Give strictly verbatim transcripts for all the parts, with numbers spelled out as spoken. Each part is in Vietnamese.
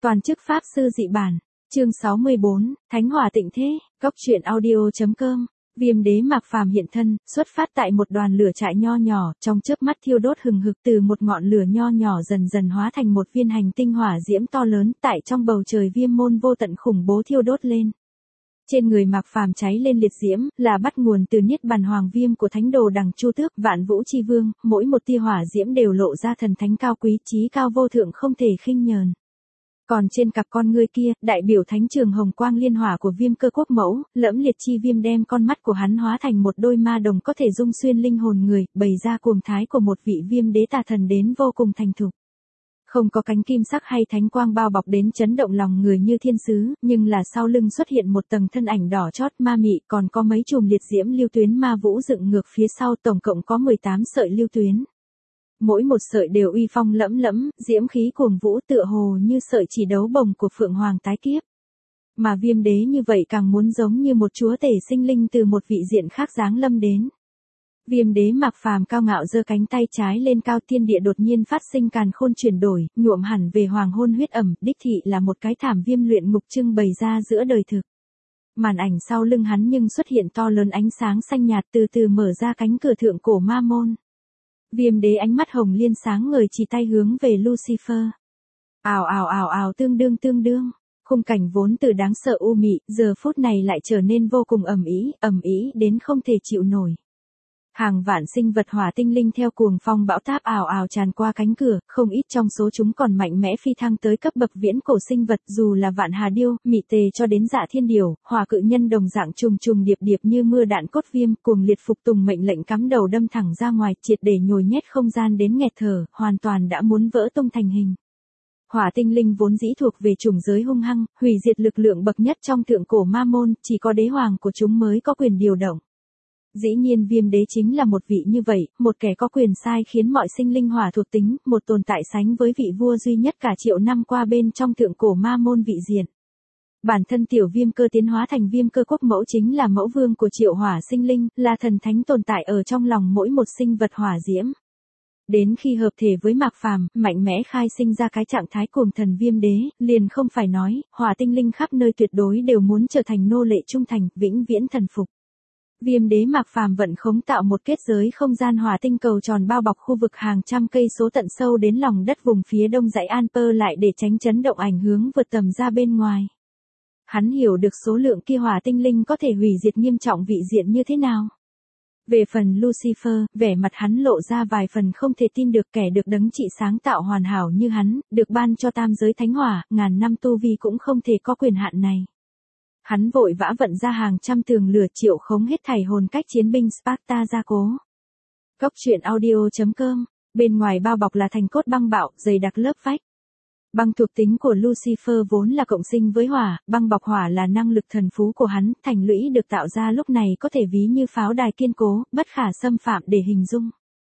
Toàn chức Pháp sư dị bản. Chương sáu mươi bốn, Thánh hỏa tịnh thế, Góc truyện audio.com. Viêm đế Mạc Phàm hiện thân, xuất phát tại một đoàn lửa trại nho nhỏ, trong chớp mắt thiêu đốt hừng hực, từ một ngọn lửa nho nhỏ dần dần hóa thành một viên hành tinh hỏa diễm to lớn, tại trong bầu trời viêm môn vô tận khủng bố thiêu đốt lên. Trên người Mạc Phàm cháy lên liệt diễm, là bắt nguồn từ niết bàn hoàng viêm của thánh đồ Đằng Chu Tước, Vạn Vũ Chi Vương, mỗi một tia hỏa diễm đều lộ ra thần thánh cao quý, chí cao vô thượng không thể khinh nhờn. Còn trên cặp con ngươi kia, đại biểu thánh trường hồng quang liên hỏa của Viêm Cơ Quốc mẫu, lẫm liệt chi viêm đem con mắt của hắn hóa thành một đôi ma đồng có thể dung xuyên linh hồn người, bày ra cuồng thái của một vị viêm đế tà thần đến vô cùng thành thục. Không có cánh kim sắc hay thánh quang bao bọc đến chấn động lòng người như thiên sứ, nhưng là sau lưng xuất hiện một tầng thân ảnh đỏ chót ma mị, còn có mấy chùm liệt diễm lưu tuyến ma vũ dựng ngược phía sau, tổng cộng có mười tám sợi lưu tuyến. Mỗi một sợi đều uy phong lẫm lẫm, diễm khí cuồng vũ tựa hồ như sợi chỉ đấu bồng của Phượng Hoàng tái kiếp. Mà viêm đế như vậy càng muốn giống như một chúa tể sinh linh từ một vị diện khác giáng lâm đến. Viêm đế Mạc Phàm cao ngạo giơ cánh tay trái lên cao, thiên địa đột nhiên phát sinh càn khôn chuyển đổi, nhuộm hẳn về hoàng hôn huyết ẩm, đích thị là một cái thảm viêm luyện ngục trưng bày ra giữa đời thực. Màn ảnh sau lưng hắn nhưng xuất hiện to lớn ánh sáng xanh nhạt từ từ mở ra cánh cửa thượng cổ ma môn. Viêm đế ánh mắt hồng liên sáng ngời chỉ tay hướng về Lucifer. Ào ào ào ào tương đương tương đương. Khung cảnh vốn từ đáng sợ u mị, giờ phút này lại trở nên vô cùng ầm ĩ, ầm ĩ đến không thể chịu nổi. Hàng vạn sinh vật hỏa tinh linh theo cuồng phong bão táp ào ào tràn qua cánh cửa, không ít trong số chúng còn mạnh mẽ phi thăng tới cấp bậc viễn cổ sinh vật, dù là vạn hà điêu, mị tề cho đến dạ thiên điểu, hỏa cự nhân đồng dạng trùng trùng điệp điệp như mưa đạn cốt viêm, cuồng liệt phục tùng mệnh lệnh cắm đầu đâm thẳng ra ngoài, triệt để nhồi nhét không gian đến nghẹt thở, hoàn toàn đã muốn vỡ tung thành hình. Hỏa tinh linh vốn dĩ thuộc về chủng giới hung hăng, hủy diệt lực lượng bậc nhất trong thượng cổ ma môn, chỉ có đế hoàng của chúng mới có quyền điều động. Dĩ nhiên viêm đế chính là một vị như vậy, một kẻ có quyền sai khiến mọi sinh linh hỏa thuộc tính, một tồn tại sánh với vị vua duy nhất cả triệu năm qua bên trong thượng cổ ma môn vị diện. Bản thân tiểu viêm cơ tiến hóa thành Viêm Cơ Quốc mẫu chính là mẫu vương của triệu hỏa sinh linh, là thần thánh tồn tại ở trong lòng mỗi một sinh vật hỏa diễm. Đến khi hợp thể với Mạc Phàm, mạnh mẽ khai sinh ra cái trạng thái cuồng thần viêm đế, liền không phải nói, hỏa tinh linh khắp nơi tuyệt đối đều muốn trở thành nô lệ trung thành, vĩnh viễn thần phục. Viêm đế Mạc Phàm vận khống tạo một kết giới không gian hỏa tinh cầu tròn bao bọc khu vực hàng trăm cây số tận sâu đến lòng đất vùng phía đông dãy Alper lại để tránh chấn động ảnh hướng vượt tầm ra bên ngoài. Hắn hiểu được số lượng kia hỏa tinh linh có thể hủy diệt nghiêm trọng vị diện như thế nào. Về phần Lucifer, vẻ mặt hắn lộ ra vài phần không thể tin được, kẻ được đấng trị sáng tạo hoàn hảo như hắn, được ban cho tam giới thánh hỏa, ngàn năm tu vi cũng không thể có quyền hạn này. Hắn vội vã vận ra hàng trăm tường lửa triệu khống hết thảy hồn cách chiến binh Sparta gia cố. Góc truyện audio.com, bên ngoài bao bọc là thành cốt băng bạo, dày đặc lớp vách. Băng thuộc tính của Lucifer vốn là cộng sinh với hỏa, băng bọc hỏa là năng lực thần phú của hắn, thành lũy được tạo ra lúc này có thể ví như pháo đài kiên cố, bất khả xâm phạm để hình dung.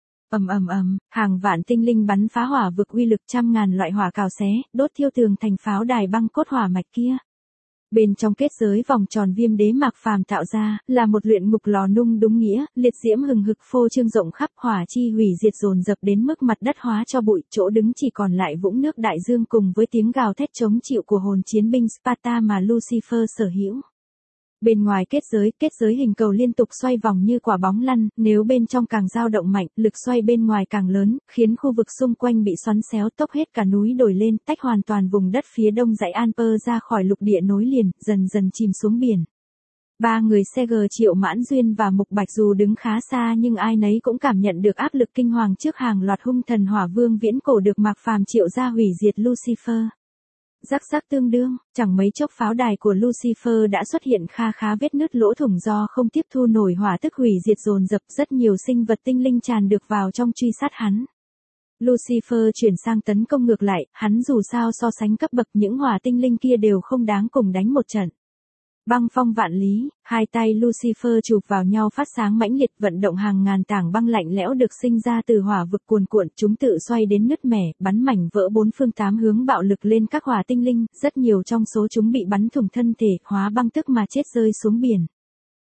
Ầm ầm ầm, hàng vạn tinh linh bắn phá hỏa vực uy lực trăm ngàn loại hỏa cào xé, đốt thiêu tường thành pháo đài băng cốt hỏa mạch kia. Bên trong kết giới vòng tròn viêm đế Mạc Phàm tạo ra, là một luyện ngục lò nung đúng nghĩa, liệt diễm hừng hực phô trương rộng khắp, hỏa chi hủy diệt dồn dập đến mức mặt đất hóa cho bụi, chỗ đứng chỉ còn lại vũng nước đại dương cùng với tiếng gào thét chống chịu của hồn chiến binh Sparta mà Lucifer sở hữu. Bên ngoài kết giới, kết giới hình cầu liên tục xoay vòng như quả bóng lăn, nếu bên trong càng dao động mạnh, lực xoay bên ngoài càng lớn, khiến khu vực xung quanh bị xoắn xéo, tốc hết cả núi đồi lên, tách hoàn toàn vùng đất phía đông dãy Alper ra khỏi lục địa nối liền, dần dần chìm xuống biển. Ba người xê giê Triệu Mãn Duyên và Mục Bạch dù đứng khá xa nhưng ai nấy cũng cảm nhận được áp lực kinh hoàng trước hàng loạt hung thần hỏa vương viễn cổ được Mạc Phàm triệu ra hủy diệt Lucifer. Rắc rắc tương đương, chẳng mấy chốc pháo đài của Lucifer đã xuất hiện kha khá vết nứt lỗ thủng do không tiếp thu nổi hỏa tức hủy diệt dồn dập, rất nhiều sinh vật tinh linh tràn được vào trong truy sát hắn. Lucifer chuyển sang tấn công ngược lại, hắn dù sao so sánh cấp bậc những hỏa tinh linh kia đều không đáng cùng đánh một trận. Băng phong vạn lý, hai tay Lucifer chụp vào nhau phát sáng mãnh liệt, vận động hàng ngàn tảng băng lạnh lẽo được sinh ra từ hỏa vực cuồn cuộn, chúng tự xoay đến nứt mẻ, bắn mảnh vỡ bốn phương tám hướng bạo lực lên các hỏa tinh linh, rất nhiều trong số chúng bị bắn thủng thân thể, hóa băng tức mà chết rơi xuống biển.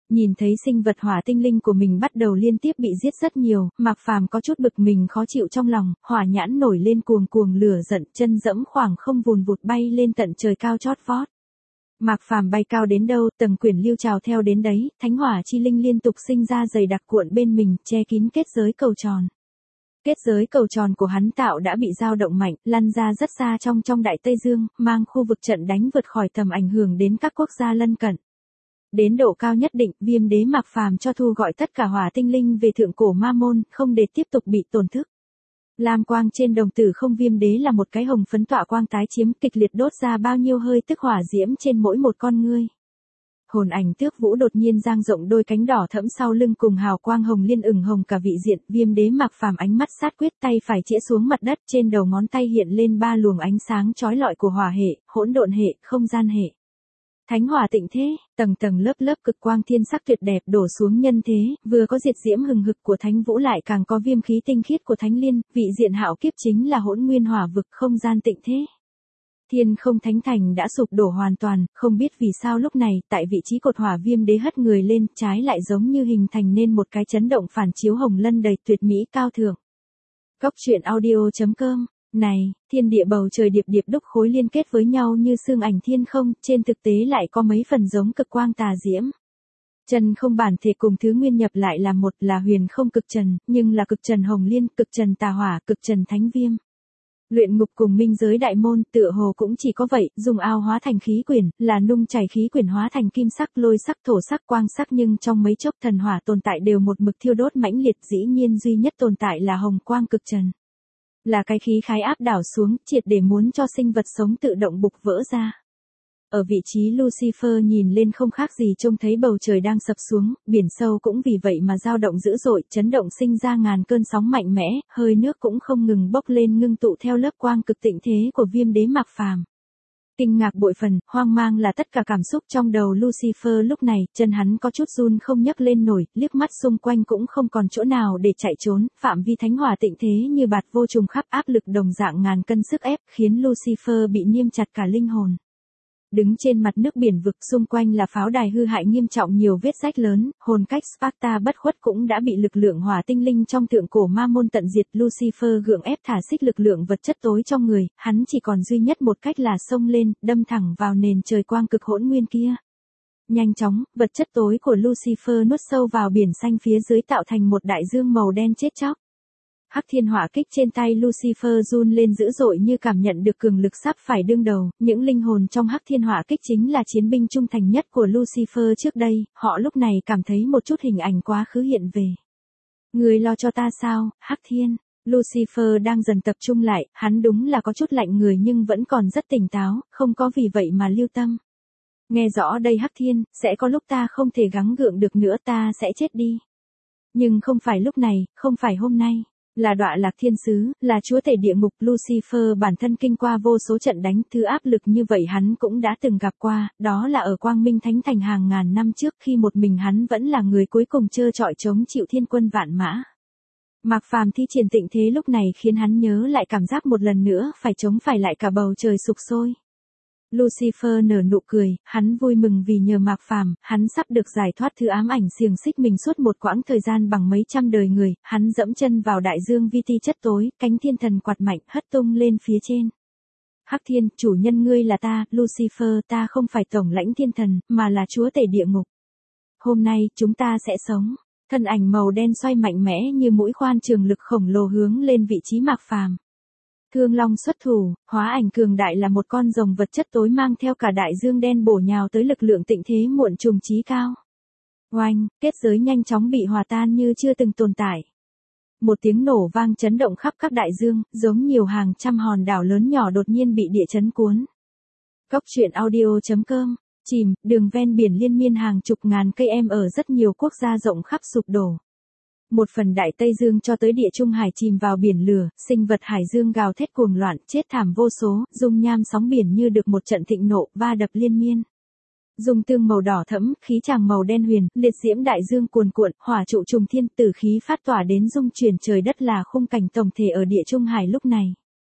Nhìn thấy sinh vật hỏa tinh linh của mình bắt đầu liên tiếp bị giết rất nhiều, Mạc Phàm có chút bực mình khó chịu trong lòng, hỏa nhãn nổi lên cuồng cuồng lửa giận, chân dẫm khoảng không vùn vụt bay lên tận trời cao chót vót. Mạc Phàm bay cao đến đâu, tầng quyển lưu trào theo đến đấy, thánh hỏa chi linh liên tục sinh ra dày đặc cuộn bên mình, che kín kết giới cầu tròn. Kết giới cầu tròn của hắn tạo đã bị dao động mạnh, lăn ra rất xa trong trong Đại Tây Dương, mang khu vực trận đánh vượt khỏi tầm ảnh hưởng đến các quốc gia lân cận. Đến độ cao nhất định, Viêm Đế Mạc Phàm cho thu gọi tất cả hỏa tinh linh về thượng cổ ma môn, không để tiếp tục bị tổn thức. Lam quang trên đồng tử không Viêm Đế là một cái hồng phấn tỏa quang tái chiếm, kịch liệt đốt ra bao nhiêu hơi tức hỏa diễm trên mỗi một con ngươi. Hồn ảnh Tước Vũ đột nhiên dang rộng đôi cánh đỏ thẫm sau lưng cùng hào quang hồng liên ửng hồng cả vị diện, Viêm Đế Mạc Phàm ánh mắt sát quyết, tay phải chĩa xuống mặt đất, trên đầu ngón tay hiện lên ba luồng ánh sáng chói lọi của hỏa hệ, hỗn độn hệ, không gian hệ. Thánh hỏa tịnh thế, tầng tầng lớp lớp cực quang thiên sắc tuyệt đẹp đổ xuống nhân thế, vừa có diệt diễm hừng hực của thánh vũ lại càng có viêm khí tinh khiết của thánh liên, vị diện hạo kiếp chính là hỗn nguyên hỏa vực không gian tịnh thế. Thiên không thánh thành đã sụp đổ hoàn toàn, không biết vì sao lúc này, tại vị trí cột hỏa Viêm Đế hất người lên, trái lại giống như hình thành nên một cái chấn động phản chiếu hồng lân đầy tuyệt mỹ cao thượng. Cốc truyện audio chấm com. Này, thiên địa bầu trời điệp điệp đúc khối liên kết với nhau như xương ảnh thiên không, trên thực tế lại có mấy phần giống cực quang tà diễm. Chân không bản thể cùng thứ nguyên nhập lại là một, là huyền không cực trần, nhưng là cực trần hồng liên, cực trần tà hỏa, cực trần thánh viêm. Luyện ngục cùng minh giới đại môn, tựa hồ cũng chỉ có vậy, dùng ao hóa thành khí quyển, là nung chảy khí quyển hóa thành kim sắc, lôi sắc, thổ sắc, quang sắc, nhưng trong mấy chốc thần hỏa tồn tại đều một mực thiêu đốt mãnh liệt, dĩ nhiên duy nhất tồn tại là hồng quang cực trần. Là cái khí khái áp đảo xuống, triệt để muốn cho sinh vật sống tự động bục vỡ ra. Ở vị trí Lucifer nhìn lên không khác gì trông thấy bầu trời đang sập xuống, biển sâu cũng vì vậy mà dao động dữ dội, chấn động sinh ra ngàn cơn sóng mạnh mẽ, hơi nước cũng không ngừng bốc lên ngưng tụ theo lớp quang cực tịnh thế của Viêm Đế Mạc Phàm. Kinh ngạc bội phần, hoang mang là tất cả cảm xúc trong đầu Lucifer lúc này, chân hắn có chút run không nhấc lên nổi, liếc mắt xung quanh cũng không còn chỗ nào để chạy trốn, phạm vi thánh hỏa tịnh thế như bạt vô trùng khắp, áp lực đồng dạng ngàn cân sức ép, khiến Lucifer bị niêm chặt cả linh hồn. Đứng trên mặt nước biển vực, xung quanh là pháo đài hư hại nghiêm trọng, nhiều vết rách lớn, hồn cách Sparta bất khuất cũng đã bị lực lượng hỏa tinh linh trong thượng cổ ma môn tận diệt. Lucifer gượng ép thả xích lực lượng vật chất tối trong người, hắn chỉ còn duy nhất một cách là xông lên, đâm thẳng vào nền trời quang cực hỗn nguyên kia. Nhanh chóng, vật chất tối của Lucifer nuốt sâu vào biển xanh phía dưới tạo thành một đại dương màu đen chết chóc. Hắc thiên hỏa kích trên tay Lucifer run lên dữ dội như cảm nhận được cường lực sắp phải đương đầu, những linh hồn trong hắc thiên hỏa kích chính là chiến binh trung thành nhất của Lucifer trước đây, họ lúc này cảm thấy một chút hình ảnh quá khứ hiện về. Người lo cho ta sao, hắc thiên? Lucifer đang dần tập trung lại, hắn đúng là có chút lạnh người nhưng vẫn còn rất tỉnh táo, không có vì vậy mà lưu tâm. Nghe rõ đây hắc thiên, sẽ có lúc ta không thể gắng gượng được nữa, ta sẽ chết đi. Nhưng không phải lúc này, không phải hôm nay. Là đọa lạc thiên sứ, là chúa tể địa ngục. Lucifer bản thân kinh qua vô số trận đánh, thứ áp lực như vậy hắn cũng đã từng gặp qua, đó là ở Quang Minh Thánh Thành hàng ngàn năm trước khi một mình hắn vẫn là người cuối cùng trơ trọi chống chịu thiên quân vạn mã. Mạc Phàm thi triển tịnh thế lúc này khiến hắn nhớ lại cảm giác một lần nữa phải chống phải lại cả bầu trời sụp sôi. Lucifer nở nụ cười, hắn vui mừng vì nhờ Mạc Phàm, hắn sắp được giải thoát thứ ám ảnh xiềng xích mình suốt một quãng thời gian bằng mấy trăm đời người, hắn dẫm chân vào đại dương vi ti chất tối, cánh thiên thần quạt mạnh hất tung lên phía trên. Hắc thiên, chủ nhân ngươi là ta, Lucifer, ta không phải tổng lãnh thiên thần, mà là chúa tể địa ngục. Hôm nay, chúng ta sẽ sống. Thân ảnh màu đen xoay mạnh mẽ như mũi khoan trường lực khổng lồ hướng lên vị trí Mạc Phàm. Thương Long xuất thủ, hóa ảnh cường đại là một con rồng vật chất tối mang theo cả đại dương đen bổ nhào tới lực lượng tịnh thế muộn trùng chí cao. Oanh, kết giới nhanh chóng bị hòa tan như chưa từng tồn tại. Một tiếng nổ vang chấn động khắp các đại dương, giống nhiều hàng trăm hòn đảo lớn nhỏ đột nhiên bị địa chấn cuốn. Cốc truyện audio chấm com, chìm, đường ven biển liên miên hàng chục ngàn cây em ở rất nhiều quốc gia rộng khắp sụp đổ. Một phần Đại Tây Dương cho tới Địa Trung Hải chìm vào biển lửa, sinh vật hải dương gào thét cuồng loạn, chết thảm vô số, dung nham sóng biển như được một trận thịnh nộ, va đập liên miên. Dung tương màu đỏ thẫm, khí tràng màu đen huyền, liệt diễm đại dương cuồn cuộn, hỏa trụ trùng thiên, tử khí phát tỏa đến dung chuyển trời đất là khung cảnh tổng thể ở Địa Trung Hải lúc này.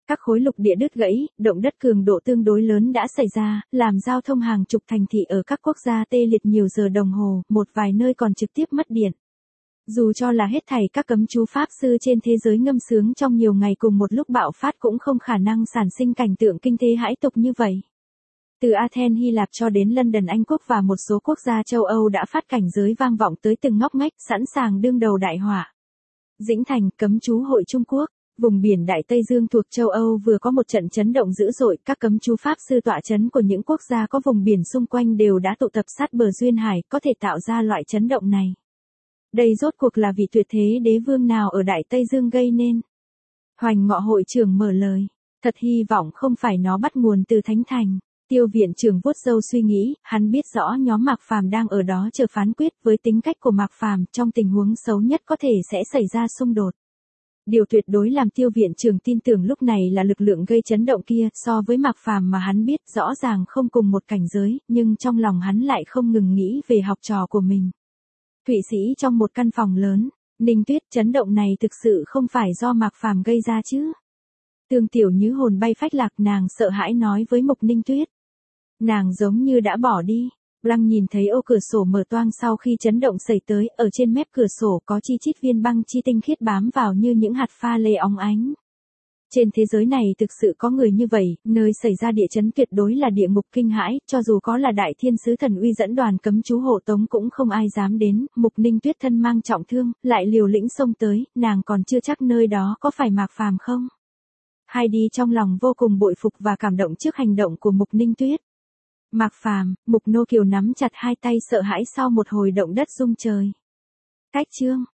Các khối lục địa đứt gãy, động đất cường độ tương đối lớn đã xảy ra, làm giao thông hàng chục thành thị ở các quốc gia tê liệt nhiều giờ đồng hồ, một vài nơi còn trực tiếp mất điện. Dù cho là hết thảy các cấm chú pháp sư trên thế giới ngâm sướng trong nhiều ngày cùng một lúc bạo phát cũng không khả năng sản sinh cảnh tượng kinh thế hãi tục như vậy. Từ Athens Hy Lạp cho đến London Anh Quốc và một số quốc gia châu Âu đã phát cảnh giới vang vọng tới từng ngóc ngách, sẵn sàng đương đầu đại họa. Dĩnh Thành, cấm chú hội Trung Quốc, vùng biển Đại Tây Dương thuộc châu Âu vừa có một trận chấn động dữ dội, các cấm chú pháp sư tọa chấn của những quốc gia có vùng biển xung quanh đều đã tụ tập sát bờ duyên hải, có thể tạo ra loại chấn động này. Đây rốt cuộc là vị tuyệt thế đế vương nào ở Đại Tây Dương gây nên? Hoành Ngọ hội trưởng mở lời, thật hy vọng không phải nó bắt nguồn từ Thánh Thành. Tiêu viện trưởng vuốt râu suy nghĩ, hắn biết rõ nhóm Mạc Phàm đang ở đó chờ phán quyết, với tính cách của Mạc Phàm, trong tình huống xấu nhất có thể sẽ xảy ra xung đột. Điều tuyệt đối làm tiêu viện trưởng tin tưởng lúc này là lực lượng gây chấn động kia, so với Mạc Phàm mà hắn biết rõ ràng không cùng một cảnh giới, nhưng trong lòng hắn lại không ngừng nghĩ về học trò của mình. Thụy Sĩ trong một căn phòng lớn, Ninh Tuyết, chấn động này thực sự không phải do Mạc Phàm gây ra chứ? Tương Tiểu Như hồn bay phách lạc, nàng sợ hãi nói với Mục Ninh Tuyết. Nàng giống như đã bỏ đi. Blanc nhìn thấy ô cửa sổ mở toang sau khi chấn động xảy tới, ở trên mép cửa sổ có chi chít viên băng chi tinh khiết bám vào như những hạt pha lê óng ánh. Trên thế giới này thực sự có người như vậy, nơi xảy ra địa chấn tuyệt đối là địa ngục kinh hãi, cho dù có là đại thiên sứ thần uy dẫn đoàn cấm chú hộ tống cũng không ai dám đến. Mục Ninh Tuyết thân mang trọng thương, lại liều lĩnh xông tới, nàng còn chưa chắc nơi đó có phải Mạc Phàm không. Heidi trong lòng vô cùng bội phục và cảm động trước hành động của Mục Ninh Tuyết. Mạc Phàm, Mục Nô Kiều nắm chặt hai tay sợ hãi sau một hồi động đất rung trời. Cách chương